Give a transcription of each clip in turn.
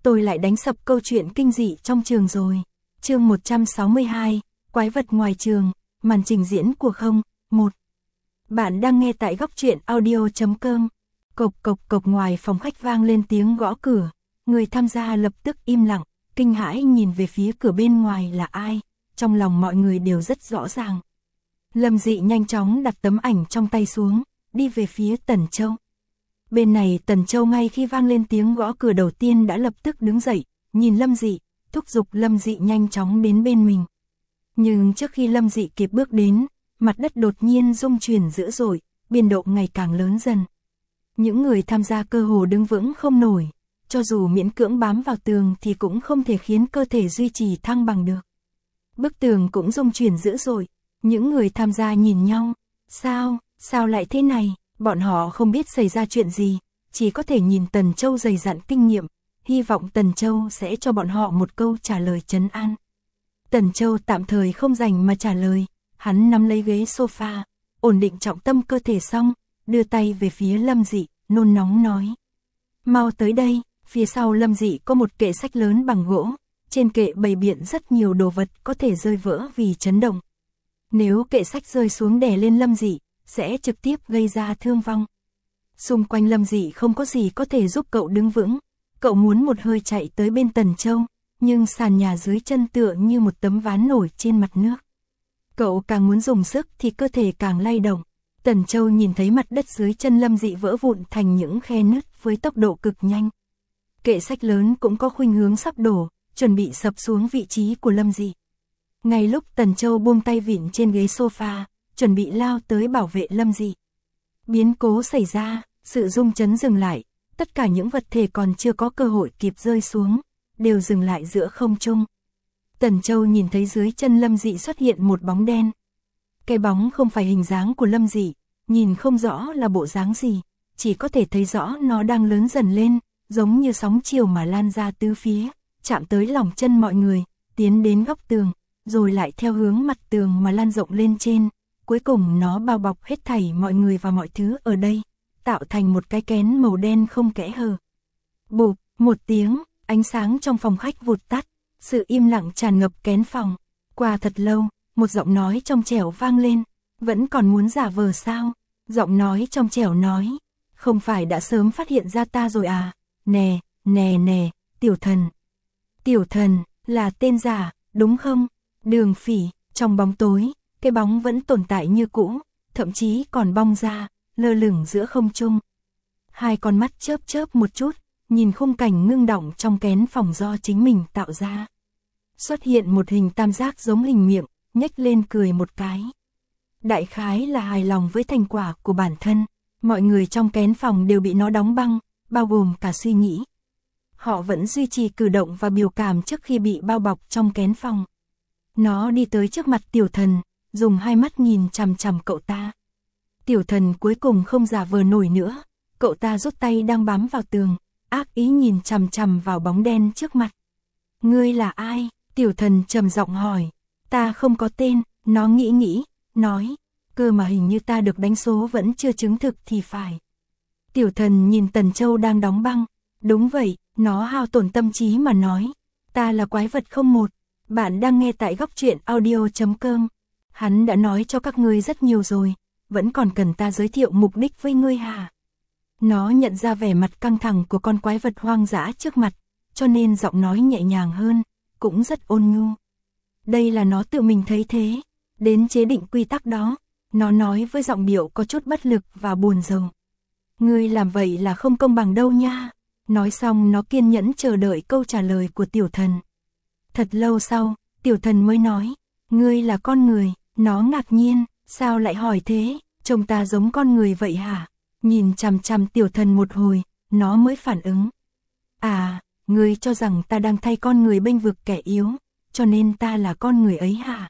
tôi lại đánh sập câu chuyện kinh dị trong trường rồi. Chương 162, Quái vật ngoài trường, màn trình diễn của không, 1. Bạn đang nghe tại góc truyện audio.com. Cộc cộc cộc, ngoài phòng khách vang lên tiếng gõ cửa. Người tham gia lập tức im lặng, kinh hãi nhìn về phía cửa bên ngoài là ai. Trong lòng mọi người đều rất rõ ràng. Lâm Dị nhanh chóng đặt tấm ảnh trong tay xuống, đi về phía Tần Châu. Bên này Tần Châu ngay khi vang lên tiếng gõ cửa đầu tiên đã lập tức đứng dậy, nhìn Lâm Dị, thúc giục Lâm Dị nhanh chóng đến bên mình. Nhưng trước khi Lâm Dị kịp bước đến, mặt đất đột nhiên rung chuyển dữ dội, biên độ ngày càng lớn dần. Những người tham gia cơ hồ đứng vững không nổi, cho dù miễn cưỡng bám vào tường thì cũng không thể khiến cơ thể duy trì thăng bằng được. Bức tường cũng rung chuyển dữ dội, những người tham gia nhìn nhau, sao lại thế này, bọn họ không biết xảy ra chuyện gì, chỉ có thể nhìn Tần Châu dày dặn kinh nghiệm, hy vọng Tần Châu sẽ cho bọn họ một câu trả lời trấn an. Tần Châu tạm thời không dành mà trả lời, hắn nắm lấy ghế sofa, ổn định trọng tâm cơ thể xong, đưa tay về phía Lâm Dị, nôn nóng nói. Mau tới đây, phía sau Lâm Dị có một kệ sách lớn bằng gỗ, trên kệ bày biện rất nhiều đồ vật có thể rơi vỡ vì chấn động. Nếu kệ sách rơi xuống đè lên Lâm Dị, sẽ trực tiếp gây ra thương vong. Xung quanh Lâm Dị không có gì có thể giúp cậu đứng vững, cậu muốn một hơi chạy tới bên Tần Châu, nhưng sàn nhà dưới chân tựa như một tấm ván nổi trên mặt nước. Cậu càng muốn dùng sức thì cơ thể càng lay động. Tần Châu nhìn thấy mặt đất dưới chân Lâm Dị vỡ vụn thành những khe nứt với tốc độ cực nhanh. Kệ sách lớn cũng có khuynh hướng sắp đổ, chuẩn bị sập xuống vị trí của Lâm Dị. Ngay lúc Tần Châu buông tay vịn trên ghế sofa, chuẩn bị lao tới bảo vệ Lâm Dị. Biến cố xảy ra, sự rung chấn dừng lại, tất cả những vật thể còn chưa có cơ hội kịp rơi xuống, đều dừng lại giữa không trung. Tần Châu nhìn thấy dưới chân Lâm Dị xuất hiện một bóng đen. Cái bóng không phải hình dáng của Lâm Dị, nhìn không rõ là bộ dáng gì, chỉ có thể thấy rõ nó đang lớn dần lên, giống như sóng chiều mà lan ra tứ phía, chạm tới lòng chân mọi người, tiến đến góc tường, rồi lại theo hướng mặt tường mà lan rộng lên trên, cuối cùng nó bao bọc hết thảy mọi người và mọi thứ ở đây, tạo thành một cái kén màu đen không kẽ hở. Bụp, một tiếng, ánh sáng trong phòng khách vụt tắt, sự im lặng tràn ngập kén phòng. Qua thật lâu, một giọng nói trong trẻo vang lên, vẫn còn muốn giả vờ sao? Giọng nói trong trẻo nói, không phải đã sớm phát hiện ra ta rồi à? Nè, Tiểu Thần. Tiểu Thần, là tên giả, đúng không? Đường Phỉ, trong bóng tối, cái bóng vẫn tồn tại như cũ, thậm chí còn bong ra, lơ lửng giữa không trung. Hai con mắt chớp chớp một chút, nhìn khung cảnh ngưng động trong kén phòng do chính mình tạo ra. Xuất hiện một hình tam giác giống hình miệng, nhếch lên cười một cái. Đại khái là hài lòng với thành quả của bản thân, mọi người trong kén phòng đều bị nó đóng băng, bao gồm cả suy nghĩ. Họ vẫn duy trì cử động và biểu cảm trước khi bị bao bọc trong kén phòng. Nó đi tới trước mặt Tiểu Thần, dùng hai mắt nhìn chằm chằm cậu ta. Tiểu Thần cuối cùng không giả vờ nổi nữa, cậu ta rút tay đang bám vào tường, ác ý nhìn chằm chằm vào bóng đen trước mặt. Ngươi là ai? Tiểu Thần trầm giọng hỏi. Ta không có tên, nó nghĩ, nói. Cơ mà hình như ta được đánh số vẫn chưa chứng thực thì phải. Tiểu Thần nhìn Tần Châu đang đóng băng. Đúng vậy, nó hao tổn tâm trí mà nói. Ta là quái vật 01. Bạn đang nghe tại góc truyện audio.com. Hắn đã nói cho các ngươi rất nhiều rồi, vẫn còn cần ta giới thiệu mục đích với ngươi hả? Nó nhận ra vẻ mặt căng thẳng của con quái vật hoang dã trước mặt, cho nên giọng nói nhẹ nhàng hơn, cũng rất ôn nhu. Đây là nó tự mình thấy thế, đến chế định quy tắc đó, nó nói với giọng điệu có chút bất lực và buồn rầu. Ngươi làm vậy là không công bằng đâu nha. Nói xong nó kiên nhẫn chờ đợi câu trả lời của Tiểu Thần. Thật lâu sau, Tiểu Thần mới nói, ngươi là con người. Nó ngạc nhiên, sao lại hỏi thế, trông ta giống con người vậy hả? Nhìn chằm chằm Tiểu Thần một hồi, nó mới phản ứng. À, ngươi cho rằng ta đang thay con người bênh vực kẻ yếu, cho nên ta là con người ấy hả?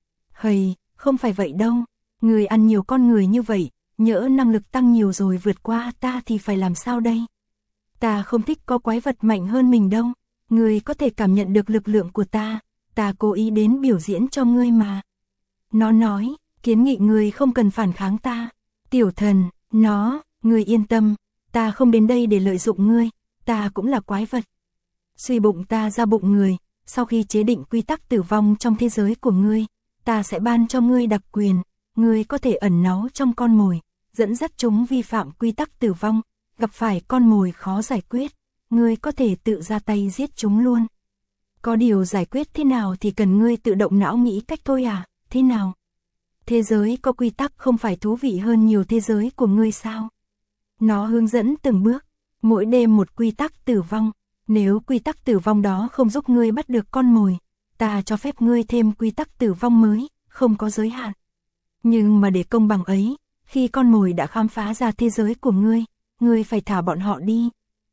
Hầy, không phải vậy đâu, ngươi ăn nhiều con người như vậy, nhỡ năng lực tăng nhiều rồi vượt qua ta thì phải làm sao đây? Ta không thích có quái vật mạnh hơn mình đâu, ngươi có thể cảm nhận được lực lượng của ta cố ý đến biểu diễn cho ngươi mà. Nó nói, kiến nghị ngươi không cần phản kháng ta. Tiểu Thần, ngươi yên tâm, ta không đến đây để lợi dụng ngươi, ta cũng là quái vật. Suy bụng ta ra bụng người, sau khi chế định quy tắc tử vong trong thế giới của ngươi, ta sẽ ban cho ngươi đặc quyền, ngươi có thể ẩn náu trong con mồi, dẫn dắt chúng vi phạm quy tắc tử vong, gặp phải con mồi khó giải quyết, ngươi có thể tự ra tay giết chúng luôn. Có điều giải quyết thế nào thì cần ngươi tự động não nghĩ cách thôi à, thế nào? Thế giới có quy tắc không phải thú vị hơn nhiều thế giới của ngươi sao? Nó hướng dẫn từng bước, mỗi đêm một quy tắc tử vong, nếu quy tắc tử vong đó không giúp ngươi bắt được con mồi, ta cho phép ngươi thêm quy tắc tử vong mới, không có giới hạn. Nhưng mà để công bằng ấy, khi con mồi đã khám phá ra thế giới của ngươi phải thả bọn họ đi.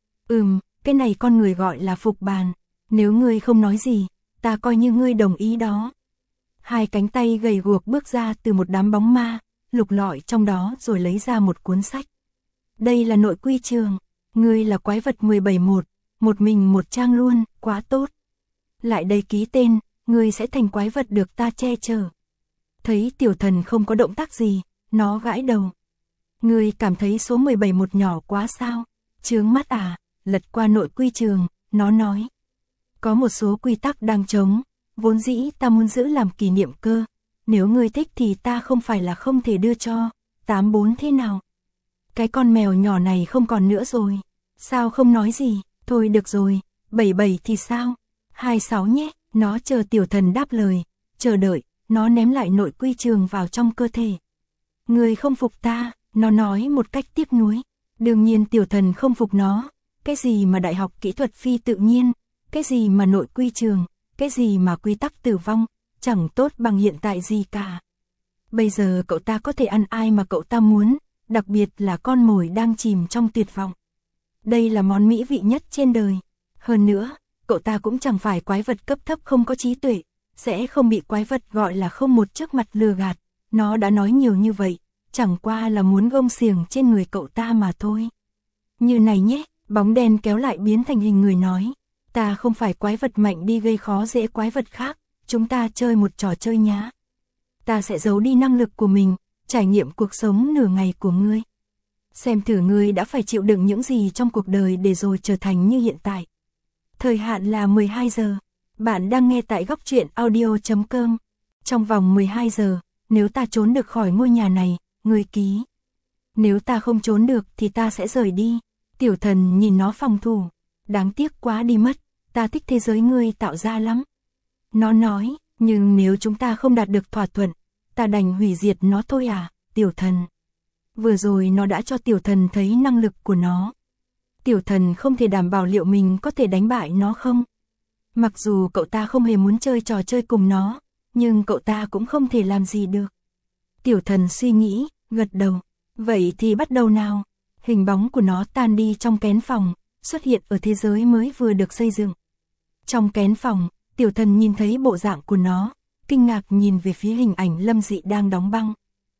Cái này con người gọi là phục bàn, nếu ngươi không nói gì, ta coi như ngươi đồng ý đó. Hai cánh tay gầy guộc bước ra từ một đám bóng ma, lục lọi trong đó rồi lấy ra một cuốn sách. Đây là nội quy trường, ngươi là quái vật 17-1, một mình một trang luôn, quá tốt. Lại đây ký tên, ngươi sẽ thành quái vật được ta che chở. Thấy tiểu thần không có động tác gì, nó gãi đầu. Ngươi cảm thấy số 17-1 nhỏ quá sao? Chướng mắt à? Lật qua nội quy trường, nó nói. Có một số quy tắc đang trống, vốn dĩ ta muốn giữ làm kỷ niệm cơ. Nếu ngươi thích thì ta không phải là không thể đưa cho. 84 thế nào? Cái con mèo nhỏ này không còn nữa rồi. Sao không nói gì? Thôi được rồi, 77 thì sao? 26 nhé, nó chờ tiểu thần đáp lời. Chờ đợi, nó ném lại nội quy trường vào trong cơ thể. Ngươi không phục ta, nó nói một cách tiếc nuối. Đương nhiên tiểu thần không phục nó. Cái gì mà đại học kỹ thuật phi tự nhiên, cái gì mà nội quy trường, cái gì mà quy tắc tử vong, chẳng tốt bằng hiện tại gì cả. Bây giờ cậu ta có thể ăn ai mà cậu ta muốn, đặc biệt là con mồi đang chìm trong tuyệt vọng. Đây là món mỹ vị nhất trên đời. Hơn nữa, cậu ta cũng chẳng phải quái vật cấp thấp không có trí tuệ, sẽ không bị quái vật gọi là không một trước mặt lừa gạt. Nó đã nói nhiều như vậy, chẳng qua là muốn gông xiềng trên người cậu ta mà thôi. Như này nhé, bóng đen kéo lại biến thành hình người nói. Ta không phải quái vật mạnh đi gây khó dễ quái vật khác, chúng ta chơi một trò chơi nhá. Ta sẽ giấu đi năng lực của mình, trải nghiệm cuộc sống nửa ngày của ngươi. Xem thử ngươi đã phải chịu đựng những gì trong cuộc đời để rồi trở thành như hiện tại. Thời hạn là 12 giờ. Bạn đang nghe tại góc truyện audio.com. Trong vòng 12 giờ, nếu ta trốn được khỏi ngôi nhà này, ngươi ký. Nếu ta không trốn được thì ta sẽ rời đi. Tiểu thần nhìn nó phòng thủ. Đáng tiếc quá đi mất, ta thích thế giới ngươi tạo ra lắm. Nó nói, nhưng nếu chúng ta không đạt được thỏa thuận, ta đành hủy diệt nó thôi à, tiểu thần. Vừa rồi nó đã cho tiểu thần thấy năng lực của nó. Tiểu thần không thể đảm bảo liệu mình có thể đánh bại nó không. Mặc dù cậu ta không hề muốn chơi trò chơi cùng nó, nhưng cậu ta cũng không thể làm gì được. Tiểu thần suy nghĩ, gật đầu. Vậy thì bắt đầu nào. Hình bóng của nó tan đi trong kén phòng, xuất hiện ở thế giới mới vừa được xây dựng. Trong kén phòng, tiểu thần nhìn thấy bộ dạng của nó, kinh ngạc nhìn về phía hình ảnh Lâm Dị đang đóng băng.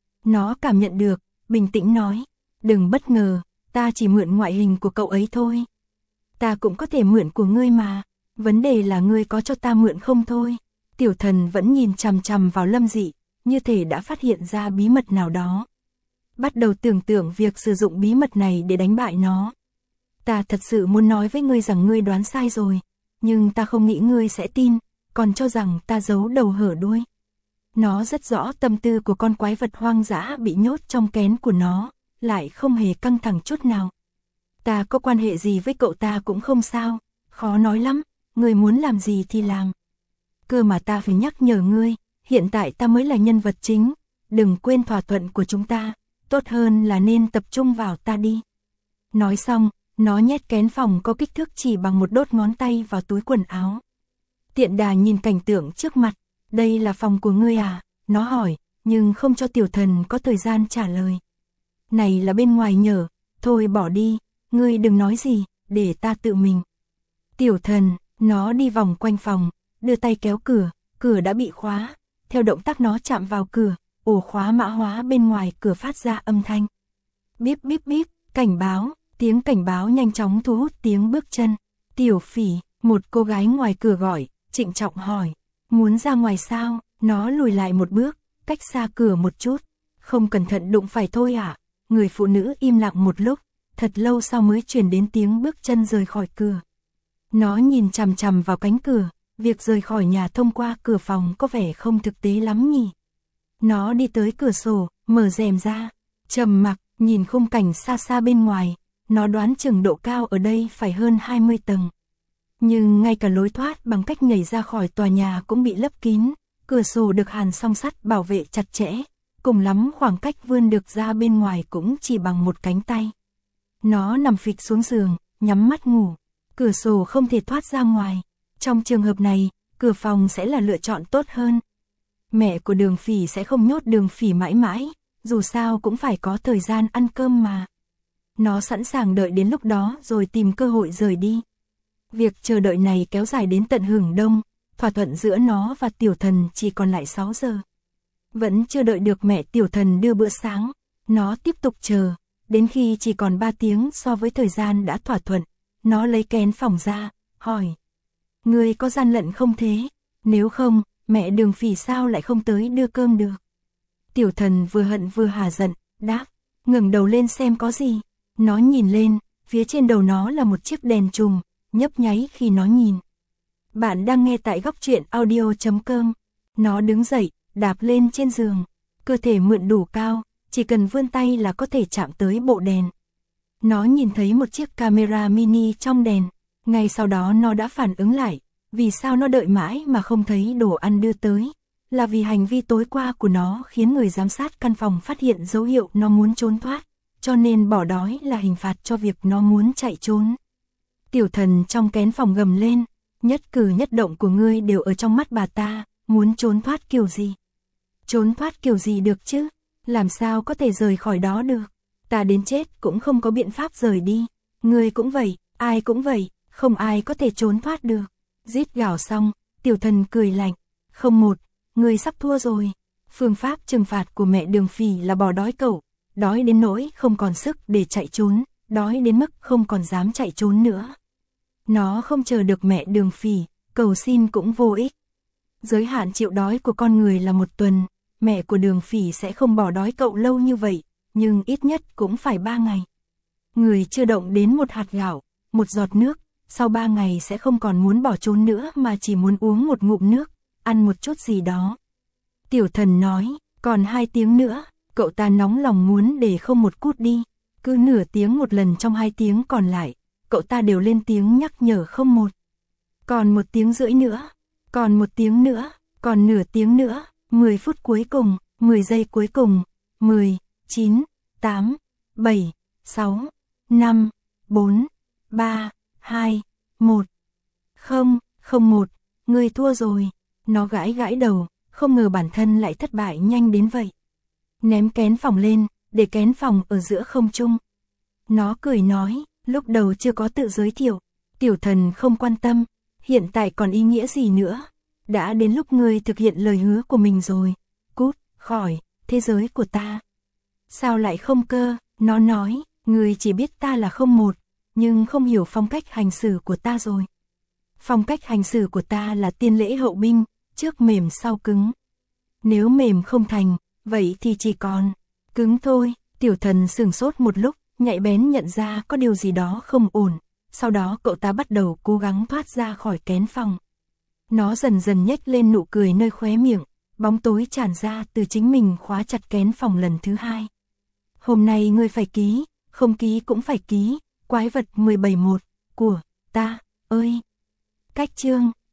Nó cảm nhận được, bình tĩnh nói, đừng bất ngờ, ta chỉ mượn ngoại hình của cậu ấy thôi. Ta cũng có thể mượn của ngươi mà, vấn đề là ngươi có cho ta mượn không thôi. Tiểu thần vẫn nhìn chằm chằm vào Lâm Dị, như thể đã phát hiện ra bí mật nào đó. Bắt đầu tưởng tượng việc sử dụng bí mật này để đánh bại nó. Ta thật sự muốn nói với ngươi rằng ngươi đoán sai rồi, nhưng ta không nghĩ ngươi sẽ tin, còn cho rằng ta giấu đầu hở đuôi. Nó rất rõ tâm tư của con quái vật hoang dã bị nhốt trong kén của nó, lại không hề căng thẳng chút nào. Ta có quan hệ gì với cậu ta cũng không sao, khó nói lắm, ngươi muốn làm gì thì làm. Cơ mà ta phải nhắc nhở ngươi, hiện tại ta mới là nhân vật chính, đừng quên thỏa thuận của chúng ta, tốt hơn là nên tập trung vào ta đi. Nói xong, nó nhét kén phòng có kích thước chỉ bằng một đốt ngón tay vào túi quần áo. Tiện đà nhìn cảnh tượng trước mặt, đây là phòng của ngươi à? Nó hỏi, nhưng không cho tiểu thần có thời gian trả lời. Này là bên ngoài nhở, thôi bỏ đi, ngươi đừng nói gì, để ta tự mình. Tiểu thần, nó đi vòng quanh phòng, đưa tay kéo cửa, cửa đã bị khóa. Theo động tác nó chạm vào cửa, ổ khóa mã hóa bên ngoài cửa phát ra âm thanh. Bíp bíp bíp, cảnh báo, tiếng cảnh báo nhanh chóng thu hút tiếng bước chân. Tiểu Phỉ, một cô gái ngoài cửa gọi, trịnh trọng hỏi, muốn ra ngoài sao? Nó lùi lại một bước, cách xa cửa một chút. Không cẩn thận đụng phải thôi à? Người phụ nữ im lặng một lúc, thật lâu sau mới truyền đến tiếng bước chân rời khỏi cửa. Nó nhìn chằm chằm vào cánh cửa, việc rời khỏi nhà thông qua cửa phòng có vẻ không thực tế lắm nhỉ. Nó đi tới cửa sổ, mở rèm ra, trầm mặc, nhìn khung cảnh xa xa bên ngoài, nó đoán chừng độ cao ở đây phải hơn 20 tầng. Nhưng ngay cả lối thoát bằng cách nhảy ra khỏi tòa nhà cũng bị lấp kín, cửa sổ được hàn song sắt bảo vệ chặt chẽ, cùng lắm khoảng cách vươn được ra bên ngoài cũng chỉ bằng một cánh tay. Nó nằm phịch xuống giường, nhắm mắt ngủ, cửa sổ không thể thoát ra ngoài. Trong trường hợp này, cửa phòng sẽ là lựa chọn tốt hơn. Mẹ của Đường Phỉ sẽ không nhốt Đường Phỉ mãi mãi, dù sao cũng phải có thời gian ăn cơm mà. Nó sẵn sàng đợi đến lúc đó rồi tìm cơ hội rời đi. Việc chờ đợi này kéo dài đến tận hửng đông, thỏa thuận giữa nó và Tiểu Thần chỉ còn lại 6 giờ. Vẫn chưa đợi được mẹ Tiểu Thần đưa bữa sáng, nó tiếp tục chờ, đến khi chỉ còn 3 tiếng so với thời gian đã thỏa thuận, nó lấy kén phòng ra, hỏi. Ngươi có gian lận không thế? Nếu không, mẹ Đường Phỉ sao lại không tới đưa cơm được? Tiểu Thần vừa hận vừa hả giận, đáp, ngẩng đầu lên xem có gì. Nó nhìn lên, phía trên đầu nó là một chiếc đèn chùm, nhấp nháy khi nó nhìn. Bạn đang nghe tại góc truyện audio.com. Nó đứng dậy, đạp lên trên giường, cơ thể mượn đủ cao, chỉ cần vươn tay là có thể chạm tới bộ đèn. Nó nhìn thấy một chiếc camera mini trong đèn, ngay sau đó nó đã phản ứng lại, vì sao nó đợi mãi mà không thấy đồ ăn đưa tới, là vì hành vi tối qua của nó khiến người giám sát căn phòng phát hiện dấu hiệu nó muốn trốn thoát, cho nên bỏ đói là hình phạt cho việc nó muốn chạy trốn. Tiểu Thần trong kén phòng gầm lên, nhất cử nhất động của ngươi đều ở trong mắt bà ta, muốn trốn thoát kiểu gì? Trốn thoát kiểu gì được chứ? Làm sao có thể rời khỏi đó được? Ta đến chết cũng không có biện pháp rời đi. Ngươi cũng vậy, ai cũng vậy, không ai có thể trốn thoát được. Rít gào xong, Tiểu Thần cười lạnh. Không một, ngươi sắp thua rồi. Phương pháp trừng phạt của mẹ Đường Phỉ là bỏ đói cậu, đói đến nỗi không còn sức để chạy trốn, đói đến mức không còn dám chạy trốn nữa. Nó không chờ được mẹ Đường Phỉ, cầu xin cũng vô ích. Giới hạn chịu đói của con người là 1 tuần, mẹ của Đường Phỉ sẽ không bỏ đói cậu lâu như vậy, nhưng ít nhất cũng phải 3 ngày. Người chưa động đến một hạt gạo, một giọt nước, sau 3 ngày sẽ không còn muốn bỏ trốn nữa mà chỉ muốn uống một ngụm nước, ăn một chút gì đó. Tiểu Thần nói, còn 2 tiếng nữa, cậu ta nóng lòng muốn để không một cút đi, cứ nửa tiếng một lần trong 2 tiếng còn lại, cậu ta đều lên tiếng nhắc nhở không một. Còn 1 tiếng rưỡi nữa, còn 1 tiếng nữa, còn nửa tiếng nữa, 10 phút cuối cùng, 10 giây cuối cùng, 10, 9, 8, 7, 6, 5, 4, 3, 2, 1. Không, không một, ngươi thua rồi. Nó gãi gãi đầu, không ngờ bản thân lại thất bại nhanh đến vậy. Ném kén phòng lên, để kén phòng ở giữa không trung. Nó cười nói, lúc đầu chưa có tự giới thiệu. Tiểu Thần không quan tâm, hiện tại còn ý nghĩa gì nữa. Đã đến lúc ngươi thực hiện lời hứa của mình rồi. Cút, khỏi, thế giới của ta. Sao lại không cơ, nó nói, ngươi chỉ biết ta là không một, nhưng không hiểu phong cách hành xử của ta rồi. Phong cách hành xử của ta là tiên lễ hậu binh, trước mềm sau cứng. Nếu mềm không thành, vậy thì chỉ còn cứng thôi. Tiểu Thần sửng sốt một lúc, nhạy bén nhận ra có điều gì đó không ổn. Sau đó cậu ta bắt đầu cố gắng thoát ra khỏi kén phòng. Nó dần dần nhếch lên nụ cười nơi khóe miệng, bóng tối tràn ra từ chính mình khóa chặt kén phòng lần thứ 2. Hôm nay ngươi phải ký, không ký cũng phải ký, quái vật 17-1 của ta ơi. Cách chương